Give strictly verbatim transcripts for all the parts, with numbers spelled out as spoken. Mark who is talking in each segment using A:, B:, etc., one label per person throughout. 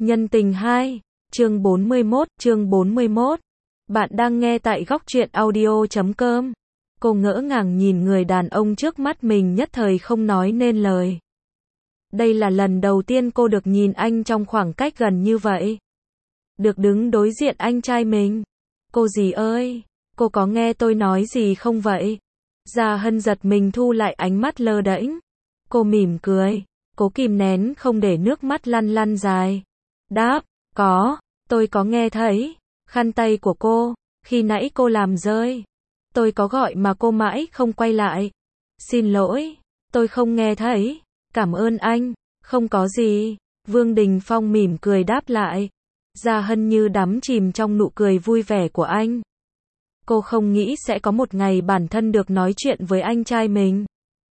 A: Nhân tình hai, chương bốn mươi mốt, chương bốn mươi mốt. Bạn đang nghe tại góc truyện audio chấm com. Cô ngỡ ngàng nhìn người đàn ông trước mắt mình nhất thời không nói nên lời. Đây là lần đầu tiên cô được nhìn anh trong khoảng cách gần như vậy. Được đứng đối diện anh trai mình. Cô dì ơi, cô có nghe tôi nói gì không vậy? Gia Hân giật mình thu lại ánh mắt lơ đễnh. Cô mỉm cười, cố kìm nén không để nước mắt lăn lăn dài. Đáp, có, tôi có nghe thấy. Khăn tay của cô, khi nãy cô làm rơi. Tôi có gọi mà cô mãi không quay lại. Xin lỗi, tôi không nghe thấy. Cảm ơn anh, không có gì. Vương Đình Phong mỉm cười đáp lại. Gia Hân như đắm chìm trong nụ cười vui vẻ của anh. Cô không nghĩ sẽ có một ngày bản thân được nói chuyện với anh trai mình.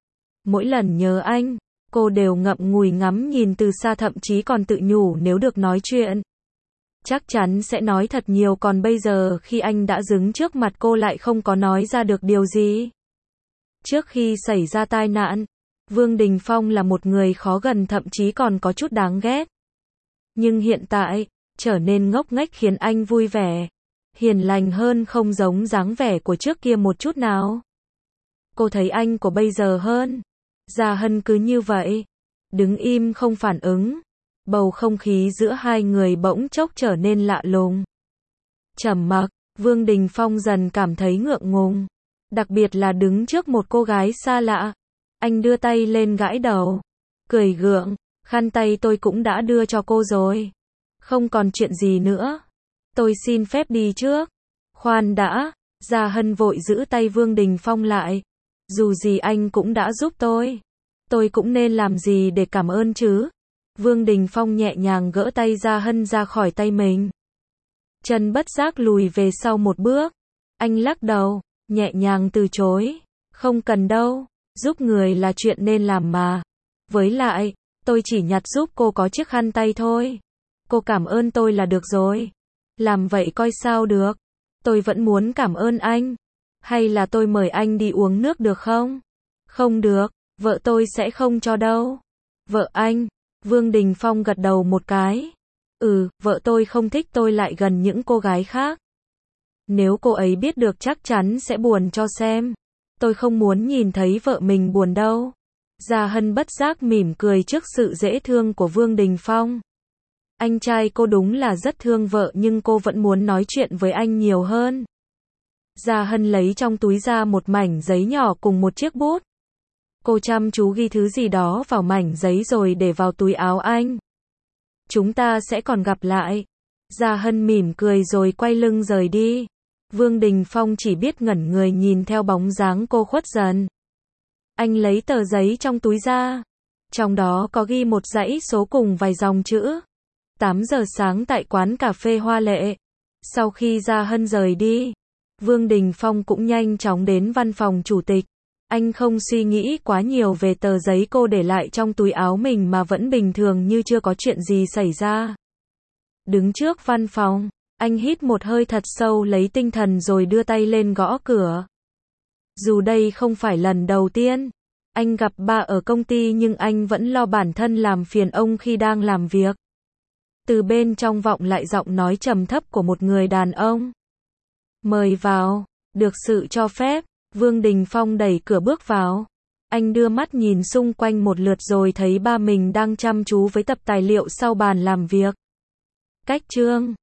A: Mỗi lần nhớ anh, cô đều ngậm ngùi ngắm nhìn từ xa, thậm chí còn tự nhủ nếu được nói chuyện, chắc chắn sẽ nói thật nhiều, còn bây giờ khi anh đã đứng trước mặt cô lại không có nói ra được điều gì. Trước khi xảy ra tai nạn, Vương Đình Phong là một người khó gần, thậm chí còn có chút đáng ghét. Nhưng hiện tại, trở nên ngốc nghếch khiến anh vui vẻ, hiền lành hơn, không giống dáng vẻ của trước kia một chút nào. Cô thấy anh của bây giờ hơn. Gia Hân cứ như vậy, đứng im không phản ứng. Bầu không khí giữa hai người bỗng chốc trở nên lạ lùng. Trầm mặc, Vương Đình Phong dần cảm thấy ngượng ngùng. Đặc biệt là đứng trước một cô gái xa lạ. Anh đưa tay lên gãi đầu, cười gượng, khăn tay tôi cũng đã đưa cho cô rồi. Không còn chuyện gì nữa. Tôi xin phép đi trước. Khoan đã, Gia Hân vội giữ tay Vương Đình Phong lại. Dù gì anh cũng đã giúp tôi. Tôi cũng nên làm gì để cảm ơn chứ? Vương Đình Phong nhẹ nhàng gỡ tay Gia Hân ra khỏi tay mình. Chân bất giác lùi về sau một bước. Anh lắc đầu, nhẹ nhàng từ chối. Không cần đâu, giúp người là chuyện nên làm mà. Với lại, tôi chỉ nhặt giúp cô có chiếc khăn tay thôi. Cô cảm ơn tôi là được rồi. Làm vậy coi sao được. Tôi vẫn muốn cảm ơn anh. Hay là tôi mời anh đi uống nước được không? Không được, vợ tôi sẽ không cho đâu. Vợ anh? Vương Đình Phong gật đầu một cái. Ừ, vợ tôi không thích tôi lại gần những cô gái khác. Nếu cô ấy biết được chắc chắn sẽ buồn cho xem. Tôi không muốn nhìn thấy vợ mình buồn đâu. Gia Hân bất giác mỉm cười trước sự dễ thương của Vương Đình Phong. Anh trai cô đúng là rất thương vợ, nhưng cô vẫn muốn nói chuyện với anh nhiều hơn. Gia Hân lấy trong túi ra một mảnh giấy nhỏ cùng một chiếc bút. Cô chăm chú ghi thứ gì đó vào mảnh giấy rồi để vào túi áo anh. Chúng ta sẽ còn gặp lại. Gia Hân mỉm cười rồi quay lưng rời đi. Vương Đình Phong chỉ biết ngẩn người nhìn theo bóng dáng cô khuất dần. Anh lấy tờ giấy trong túi ra. Trong đó có ghi một dãy số cùng vài dòng chữ. tám giờ sáng tại quán cà phê Hoa Lệ. Sau khi Gia Hân rời đi, Vương Đình Phong cũng nhanh chóng đến văn phòng chủ tịch. Anh không suy nghĩ quá nhiều về tờ giấy cô để lại trong túi áo mình mà vẫn bình thường như chưa có chuyện gì xảy ra. Đứng trước văn phòng, anh hít một hơi thật sâu lấy tinh thần rồi đưa tay lên gõ cửa. Dù đây không phải lần đầu tiên anh gặp ba ở công ty, nhưng anh vẫn lo bản thân làm phiền ông khi đang làm việc. Từ bên trong vọng lại giọng nói trầm thấp của một người đàn ông. Mời vào. Được sự cho phép, Vương Đình Phong đẩy cửa bước vào. Anh đưa mắt nhìn xung quanh một lượt rồi thấy ba mình đang chăm chú với tập tài liệu sau bàn làm việc. Cách chương